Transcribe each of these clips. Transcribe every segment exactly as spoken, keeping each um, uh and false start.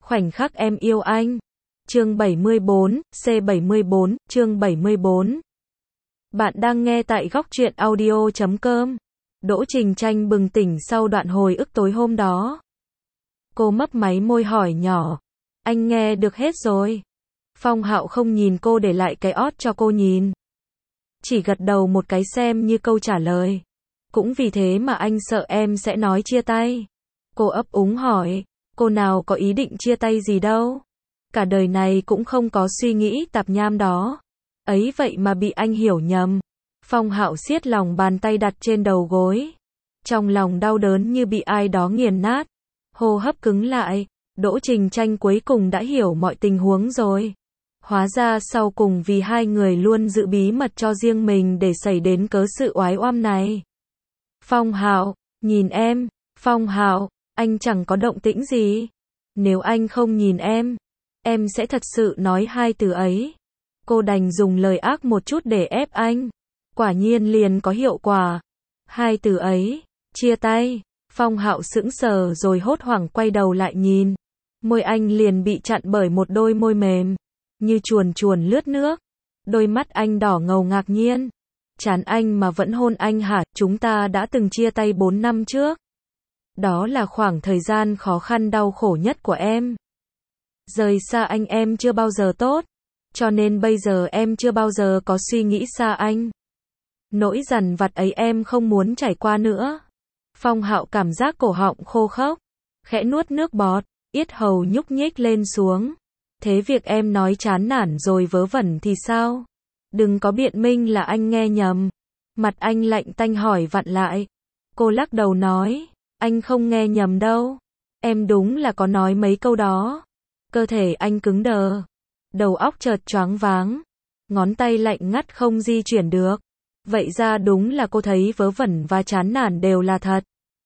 Khoảnh khắc em yêu anh. Chương bảy mươi bốn, C bảy mươi bốn, chương bảy mươi bốn. Bạn đang nghe tại góc truyện audio chấm com. Đỗ Trình Tranh bừng tỉnh sau đoạn hồi ức tối hôm đó. Cô mấp máy môi hỏi nhỏ. Anh nghe được hết rồi. Phong Hạo không nhìn cô để lại cái ót cho cô nhìn. Chỉ gật đầu một cái xem như câu trả lời. Cũng vì thế mà anh sợ em sẽ nói chia tay. Cô ấp úng hỏi. Cô nào có ý định chia tay gì đâu. Cả đời này cũng không có suy nghĩ tạp nham đó. Ấy vậy mà bị anh hiểu nhầm. Phong Hạo siết lòng bàn tay đặt trên đầu gối. Trong lòng đau đớn như bị ai đó nghiền nát. Hô hấp cứng lại. Đỗ Trình Tranh cuối cùng đã hiểu mọi tình huống rồi. Hóa ra sau cùng vì hai người luôn giữ bí mật cho riêng mình để xảy đến cớ sự oái oăm này. Phong Hạo, nhìn em. Phong Hạo, anh chẳng có động tĩnh gì. Nếu anh không nhìn em, em sẽ thật sự nói hai từ ấy. Cô đành dùng lời ác một chút để ép anh. Quả nhiên liền có hiệu quả. Hai từ ấy, chia tay. Phong Hạo sững sờ rồi hốt hoảng quay đầu lại nhìn. Môi anh liền bị chặn bởi một đôi môi mềm, như chuồn chuồn lướt nước. Đôi mắt anh đỏ ngầu ngạc nhiên. Chán anh mà vẫn hôn anh hả? Chúng ta đã từng chia tay bốn năm trước. Đó là khoảng thời gian khó khăn đau khổ nhất của em. Rời xa anh em chưa bao giờ tốt. Cho nên bây giờ em chưa bao giờ có suy nghĩ xa anh. Nỗi dằn vặt ấy em không muốn trải qua nữa. Phong Hạo cảm giác cổ họng khô khốc. Khẽ nuốt nước bọt. Yết hầu nhúc nhích lên xuống. Thế việc em nói chán nản rồi vớ vẩn thì sao? Đừng có biện minh là anh nghe nhầm. Mặt anh lạnh tanh hỏi vặn lại. Cô lắc đầu nói. Anh không nghe nhầm đâu. Em đúng là có nói mấy câu đó. Cơ thể anh cứng đờ. Đầu óc chợt choáng váng. Ngón tay lạnh ngắt không di chuyển được. Vậy ra đúng là cô thấy vớ vẩn và chán nản đều là thật.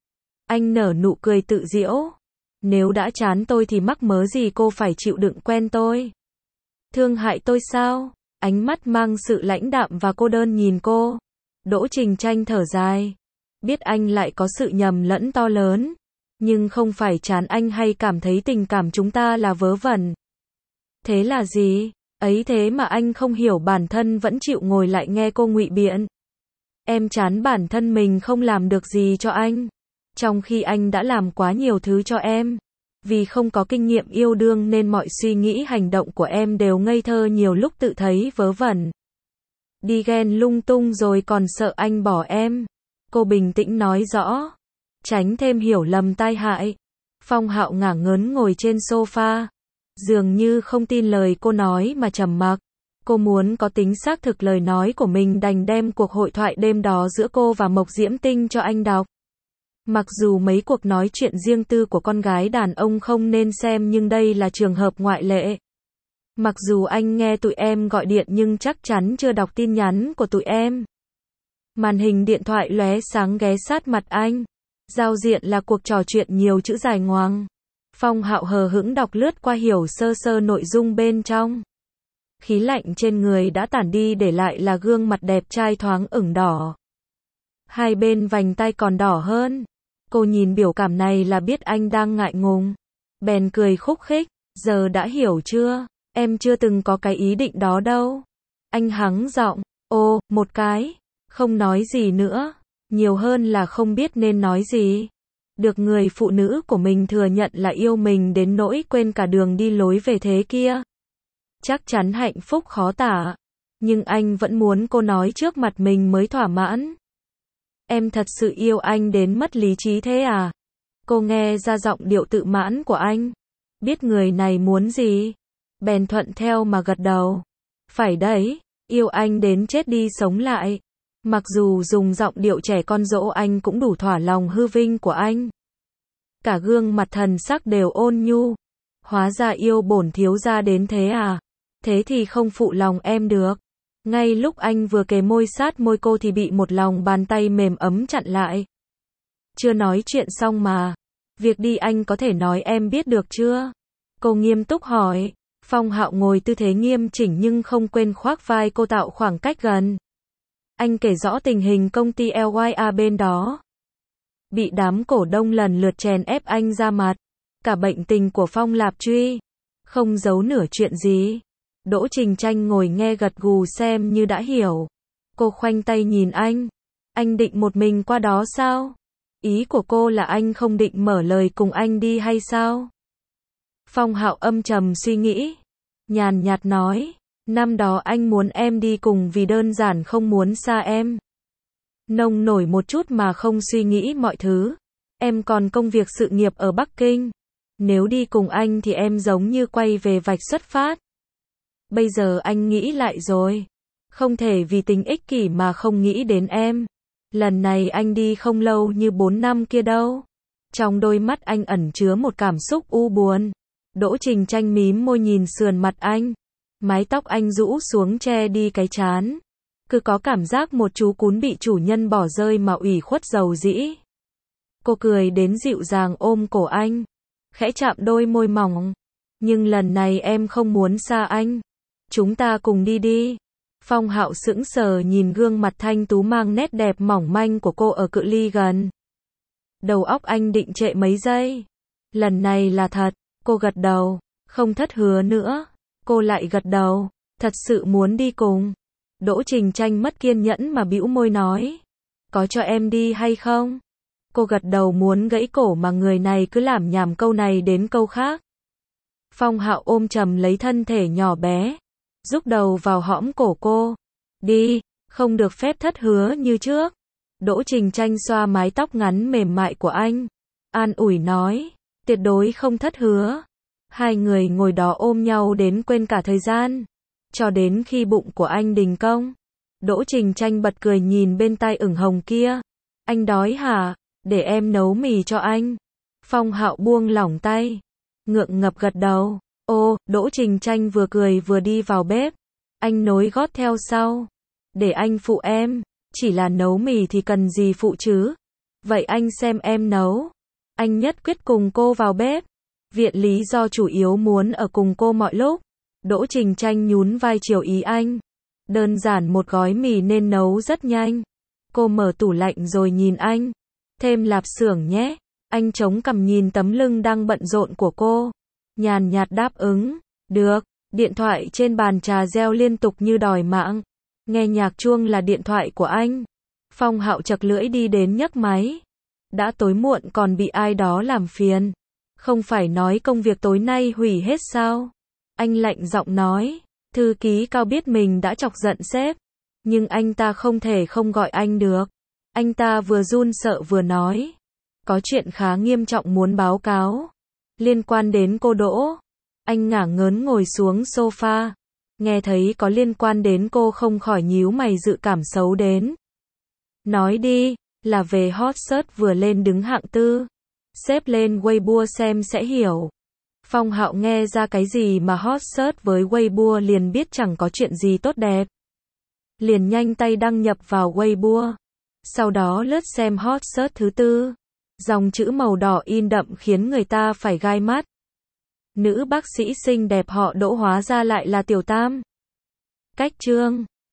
Anh nở nụ cười tự giễu. Nếu đã chán tôi thì mắc mớ gì cô phải chịu đựng quen tôi. Thương hại tôi sao? Ánh mắt mang sự lãnh đạm và cô đơn nhìn cô. Đỗ Trình Tranh thở dài. Biết anh lại có sự nhầm lẫn to lớn. Nhưng không phải chán anh hay cảm thấy tình cảm chúng ta là vớ vẩn. Thế là gì? Ấy thế mà anh không hiểu bản thân vẫn chịu ngồi lại nghe cô ngụy biện. Em chán bản thân mình không làm được gì cho anh. Trong khi anh đã làm quá nhiều thứ cho em. Vì không có kinh nghiệm yêu đương nên mọi suy nghĩ hành động của em đều ngây thơ, nhiều lúc tự thấy vớ vẩn. Đi ghen lung tung rồi còn sợ anh bỏ em. Cô bình tĩnh nói rõ. Tránh thêm hiểu lầm tai hại. Phong Hạo ngả ngớn ngồi trên sofa. Dường như không tin lời cô nói mà trầm mặc. Cô muốn có tính xác thực lời nói của mình đành đem cuộc hội thoại đêm đó giữa cô và Mộc Diễm Tinh cho anh đọc. Mặc dù mấy cuộc nói chuyện riêng tư của con gái đàn ông không nên xem nhưng đây là trường hợp ngoại lệ. Mặc dù anh nghe tụi em gọi điện nhưng chắc chắn chưa đọc tin nhắn của tụi em. Màn hình điện thoại lóe sáng ghé sát mặt anh. Giao diện là cuộc trò chuyện nhiều chữ dài ngoằng. Phong Hạo hờ hững đọc lướt qua hiểu sơ sơ nội dung bên trong. Khí lạnh trên người đã tản đi để lại là gương mặt đẹp trai thoáng ửng đỏ. Hai bên vành tai còn đỏ hơn. Cô nhìn biểu cảm này là biết anh đang ngại ngùng. Bèn cười khúc khích. Giờ đã hiểu chưa? Em chưa từng có cái ý định đó đâu. Anh hắng giọng. Ô, một cái. Không nói gì nữa. Nhiều hơn là không biết nên nói gì. Được người phụ nữ của mình thừa nhận là yêu mình đến nỗi quên cả đường đi lối về thế kia. Chắc chắn hạnh phúc khó tả. Nhưng anh vẫn muốn cô nói trước mặt mình mới thỏa mãn. Em thật sự yêu anh đến mất lý trí thế à? Cô nghe ra giọng điệu tự mãn của anh. Biết người này muốn gì. Bèn thuận theo mà gật đầu. Phải đấy, yêu anh đến chết đi sống lại. Mặc dù dùng giọng điệu trẻ con dỗ anh cũng đủ thỏa lòng hư vinh của anh. Cả gương mặt thần sắc đều ôn nhu. Hóa ra yêu bổn thiếu gia đến thế à? Thế thì không phụ lòng em được. Ngay lúc anh vừa kề môi sát môi cô thì bị một lòng bàn tay mềm ấm chặn lại. Chưa nói chuyện xong mà. Việc đi anh có thể nói em biết được chưa? Cô nghiêm túc hỏi. Phong Hạo ngồi tư thế nghiêm chỉnh nhưng không quên khoác vai cô tạo khoảng cách gần. Anh kể rõ tình hình công ty lờ y a bên đó. Bị đám cổ đông lần lượt chèn ép anh ra mặt. cả bệnh tình của Phong Lạp Truy, không giấu nửa chuyện gì. Đỗ Trình Tranh ngồi nghe gật gù xem như đã hiểu. Cô khoanh tay nhìn anh. Anh định một mình qua đó sao? Ý của cô là anh không định mở lời cùng anh đi hay sao? Phong Hạo âm trầm suy nghĩ, nhàn nhạt nói, năm đó anh muốn em đi cùng vì đơn giản không muốn xa em. Nông nổi một chút mà không suy nghĩ mọi thứ. Em còn công việc sự nghiệp ở Bắc Kinh. Nếu đi cùng anh thì em giống như quay về vạch xuất phát. Bây giờ anh nghĩ lại rồi. Không thể vì tính ích kỷ mà không nghĩ đến em. Lần này anh đi không lâu như bốn năm kia đâu. Trong đôi mắt anh ẩn chứa một cảm xúc u buồn. Đỗ Trình Tranh mím môi nhìn sườn mặt anh. Mái tóc anh rũ xuống che đi cái trán. Cứ có cảm giác một chú cún bị chủ nhân bỏ rơi mà ủy khuất dầu dĩ. Cô cười đến dịu dàng ôm cổ anh. Khẽ chạm đôi môi mỏng. Nhưng lần này em không muốn xa anh. Chúng ta cùng đi đi. Phong Hạo sững sờ nhìn gương mặt thanh tú mang nét đẹp mỏng manh của cô ở cự ly gần. Đầu óc anh định trệ mấy giây. Lần này là thật. Cô gật đầu. Không thất hứa nữa. Cô lại gật đầu. Thật sự muốn đi cùng. Đỗ Trình Tranh mất kiên nhẫn mà bĩu môi nói. Có cho em đi hay không? Cô gật đầu muốn gãy cổ mà người này cứ lảm nhảm câu này đến câu khác. Phong Hạo ôm chầm lấy thân thể nhỏ bé. Rúc đầu vào hõm cổ cô. Đi, không được phép thất hứa như trước. Đỗ Trình Tranh xoa mái tóc ngắn mềm mại của anh. An ủi nói. Tuyệt đối không thất hứa. Hai người ngồi đó ôm nhau đến quên cả thời gian. Cho đến khi bụng của anh đình công. Đỗ Trình Tranh bật cười nhìn bên tai ửng hồng kia. Anh đói hả? Để em nấu mì cho anh. Phong Hạo buông lỏng tay. Ngượng ngập gật đầu. Ô, Đỗ Trình Tranh vừa cười vừa đi vào bếp. Anh nối gót theo sau. Để anh phụ em. Chỉ là nấu mì thì cần gì phụ chứ? Vậy anh xem em nấu. Anh nhất quyết cùng cô vào bếp. Viện lý do chủ yếu muốn ở cùng cô mọi lúc. Đỗ Trình Tranh nhún vai chiều ý anh. Đơn giản một gói mì nên nấu rất nhanh. Cô mở tủ lạnh rồi nhìn anh. Thêm lạp xưởng nhé. Anh chống cằm nhìn tấm lưng đang bận rộn của cô. Nhàn nhạt đáp ứng. Được. Điện thoại trên bàn trà reo liên tục như đòi mạng. Nghe nhạc chuông là điện thoại của anh. Phong Hạo chật lưỡi đi đến nhấc máy. Đã tối muộn còn bị ai đó làm phiền. Không phải nói công việc tối nay hủy hết sao? Anh lạnh giọng nói. Thư ký Cao biết mình đã chọc giận sếp. Nhưng anh ta không thể không gọi anh được. Anh ta vừa run sợ vừa nói. Có chuyện khá nghiêm trọng muốn báo cáo. Liên quan đến cô Đỗ. Anh ngả ngớn ngồi xuống sofa. Nghe thấy có liên quan đến cô không khỏi nhíu mày dự cảm xấu đến. Nói đi, là về hot search vừa lên đứng hạng tư. Xếp lên Weibo xem sẽ hiểu. Phong Hạo nghe ra cái gì mà hot search với Weibo liền biết chẳng có chuyện gì tốt đẹp. Liền nhanh tay đăng nhập vào Weibo. Sau đó lướt xem hot search thứ tư. Dòng chữ màu đỏ in đậm khiến người ta phải gai mắt. Nữ bác sĩ xinh đẹp họ Đỗ hóa ra lại là Tiểu Tam. Cách chương